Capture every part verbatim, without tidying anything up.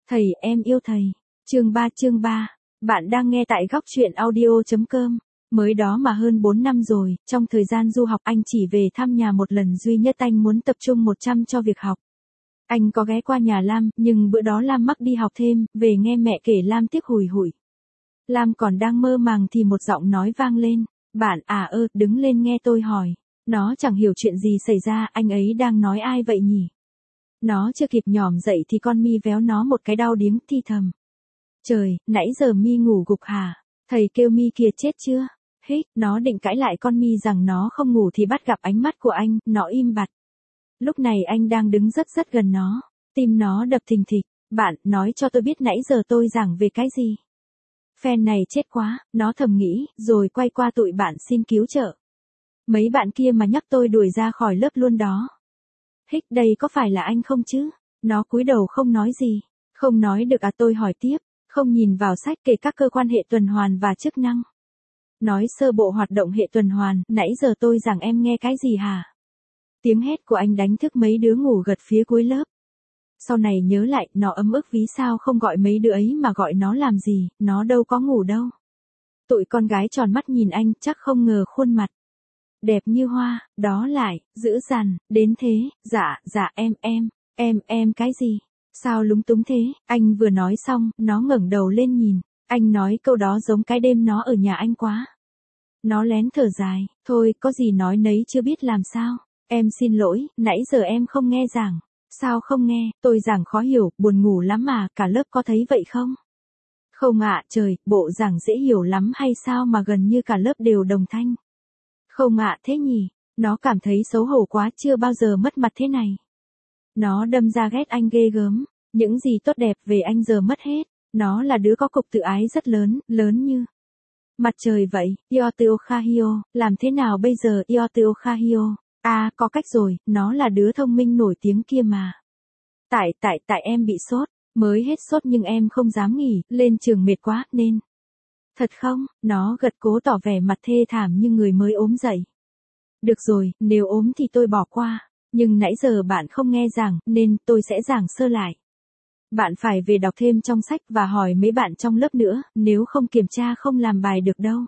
Thầy em yêu thầy. Chương ba chương ba. Bạn đang nghe tại góc truyện audio.com. Mới đó mà hơn bốn năm rồi, trong thời gian du học anh chỉ về thăm nhà một lần duy nhất. Anh muốn tập trung một trăm cho việc học. Anh có ghé qua nhà Lam, nhưng bữa đó Lam mắc đi học thêm, về nghe mẹ kể Lam tiếc hùi hụi. Lam còn đang mơ màng thì một giọng nói vang lên. Bạn à ơ, đứng lên nghe tôi hỏi. Nó chẳng hiểu chuyện gì xảy ra, anh ấy đang nói ai vậy nhỉ? Nó chưa kịp nhỏm dậy thì con Mi véo nó một cái đau điếng thi thầm. Trời, nãy giờ Mi ngủ gục hả? Thầy kêu Mi kìa chết chưa? Hích, nó định cãi lại con Mi rằng nó không ngủ thì bắt gặp ánh mắt của anh, nó im bặt. Lúc này anh đang đứng rất rất gần nó, tim nó đập thình thịch. Bạn, nói cho tôi biết nãy giờ tôi giảng về cái gì? Phen này chết quá, nó thầm nghĩ, rồi quay qua tụi bạn xin cứu trợ. Mấy bạn kia mà nhắc tôi đuổi ra khỏi lớp luôn đó. Hích, đây có phải là anh không chứ? Nó cúi đầu không nói gì. Không nói được à, tôi hỏi tiếp. Không nhìn vào sách kể các cơ quan hệ tuần hoàn và chức năng. Nói sơ bộ hoạt động hệ tuần hoàn, nãy giờ tôi giảng em nghe cái gì hả? Tiếng hét của anh đánh thức mấy đứa ngủ gật phía cuối lớp. Sau này nhớ lại, nó ấm ức ví sao không gọi mấy đứa ấy mà gọi nó làm gì, nó đâu có ngủ đâu. Tụi con gái tròn mắt nhìn anh, chắc không ngờ khuôn mặt đẹp như hoa, đó lại, dữ dằn, đến thế. Dạ, dạ em, em, em, em cái gì? Sao lúng túng thế? Anh vừa nói xong, nó ngẩng đầu lên nhìn. Anh nói câu đó giống cái đêm nó ở nhà anh quá. Nó lén thở dài, thôi, có gì nói nấy chưa biết làm sao. Em xin lỗi, nãy giờ em không nghe giảng. Sao không nghe, tôi giảng khó hiểu, buồn ngủ lắm mà, cả lớp có thấy vậy không? Không ạ, trời, bộ giảng dễ hiểu lắm hay sao mà gần như cả lớp đều đồng thanh. Không ạ, thế nhỉ, nó cảm thấy xấu hổ quá, chưa bao giờ mất mặt thế này. Nó đâm ra ghét anh ghê gớm, những gì tốt đẹp về anh giờ mất hết. Nó là đứa có cục tự ái rất lớn, lớn như mặt trời vậy. Iotio Kahio, làm thế nào bây giờ Iotio Kahio? À, có cách rồi, nó là đứa thông minh nổi tiếng kia mà. Tại, tại, tại em bị sốt, mới hết sốt nhưng em không dám nghỉ, lên trường mệt quá, nên. Thật không? Nó gật cố tỏ vẻ mặt thê thảm như người mới ốm dậy. Được rồi, nếu ốm thì tôi bỏ qua, nhưng nãy giờ bạn không nghe giảng, nên tôi sẽ giảng sơ lại. Bạn phải về đọc thêm trong sách và hỏi mấy bạn trong lớp nữa, nếu không kiểm tra không làm bài được đâu.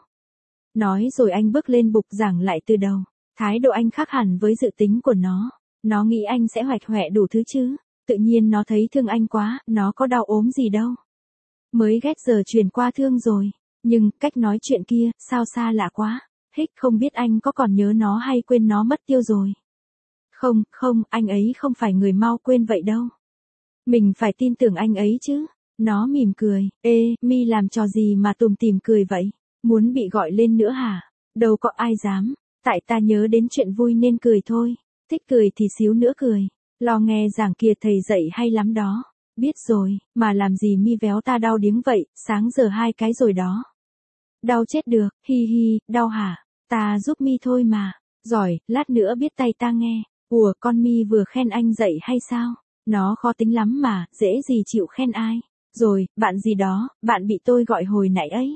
Nói rồi anh bước lên bục giảng lại từ đầu. Thái độ anh khác hẳn với dự tính của nó. Nó nghĩ anh sẽ hoạch hoẹ đủ thứ chứ. Tự nhiên nó thấy thương anh quá, nó có đau ốm gì đâu. Mới ghét giờ chuyển qua thương rồi. Nhưng, cách nói chuyện kia, sao xa lạ quá. Hích, không biết anh có còn nhớ nó hay quên nó mất tiêu rồi. Không, không, anh ấy không phải người mau quên vậy đâu. Mình phải tin tưởng anh ấy chứ. Nó mỉm cười. Ê, Mi làm trò gì mà tùm tìm cười vậy? Muốn bị gọi lên nữa hả? Đâu có ai dám. Tại ta nhớ đến chuyện vui nên cười thôi. Thích cười thì xíu nữa cười. Lo nghe giảng kia thầy dạy hay lắm đó. Biết rồi, mà làm gì Mi véo ta đau điếng vậy, sáng giờ hai cái rồi đó. Đau chết được, hi hi, đau hả? Ta giúp Mi thôi mà. Giỏi, lát nữa biết tay ta nghe. Ủa, con Mi vừa khen anh dạy hay sao? Nó khó tính lắm mà, dễ gì chịu khen ai. Rồi, bạn gì đó, bạn bị tôi gọi hồi nãy ấy.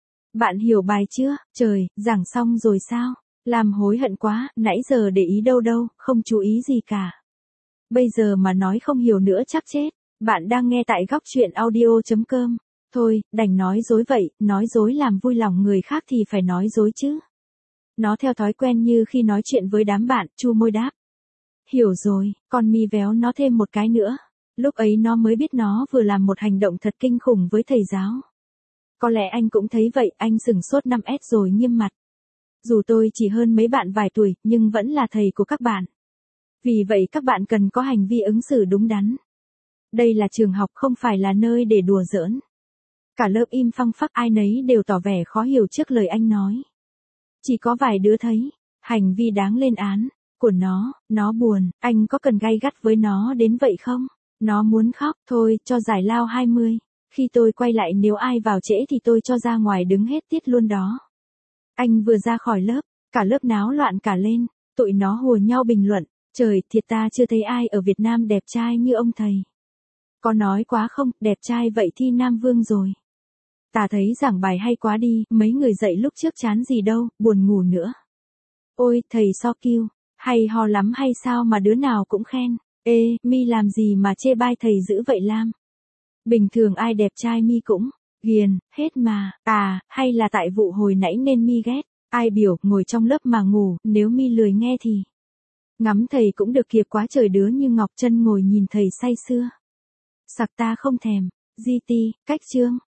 Bạn hiểu bài chưa? Trời, giảng xong rồi sao? Làm hối hận quá, nãy giờ để ý đâu đâu, không chú ý gì cả. Bây giờ mà nói không hiểu nữa chắc chết. Bạn đang nghe tại góc truyện audio.com. Thôi, đành nói dối vậy, nói dối làm vui lòng người khác thì phải nói dối chứ. Nó theo thói quen như khi nói chuyện với đám bạn, chu môi đáp. Hiểu rồi, con Mi véo nó thêm một cái nữa. Lúc ấy nó mới biết nó vừa làm một hành động thật kinh khủng với thầy giáo. Có lẽ anh cũng thấy vậy, anh sửng sốt năm S rồi nghiêm mặt. Dù tôi chỉ hơn mấy bạn vài tuổi, nhưng vẫn là thầy của các bạn. Vì vậy các bạn cần có hành vi ứng xử đúng đắn. Đây là trường học không phải là nơi để đùa giỡn. Cả lớp im phăng phắc, ai nấy đều tỏ vẻ khó hiểu trước lời anh nói. Chỉ có vài đứa thấy, hành vi đáng lên án, của nó, nó buồn, anh có cần gay gắt với nó đến vậy không? Nó muốn khóc, thôi, cho giải lao hai mươi. Khi tôi quay lại nếu ai vào trễ thì tôi cho ra ngoài đứng hết tiết luôn đó. Anh vừa ra khỏi lớp, cả lớp náo loạn cả lên, tụi nó hùa nhau bình luận, trời, thiệt ta chưa thấy ai ở Việt Nam đẹp trai như ông thầy. Có nói quá không, đẹp trai vậy thi Nam Vương rồi. Ta thấy giảng bài hay quá đi, mấy người dạy lúc trước chán gì đâu, buồn ngủ nữa. Ôi, thầy so kiêu, hay ho lắm hay sao mà đứa nào cũng khen. Ê, Mi làm gì mà chê bai thầy dữ vậy Lam? Bình thường ai đẹp trai mi cũng ghiền, hết mà, à, hay là tại vụ hồi nãy nên mi ghét, ai biểu, ngồi trong lớp mà ngủ, nếu mi lười nghe thì ngắm thầy cũng được kịp quá trời đứa như Ngọc Trân ngồi nhìn thầy say sưa. Sặc ta không thèm, gi ti, cách chương.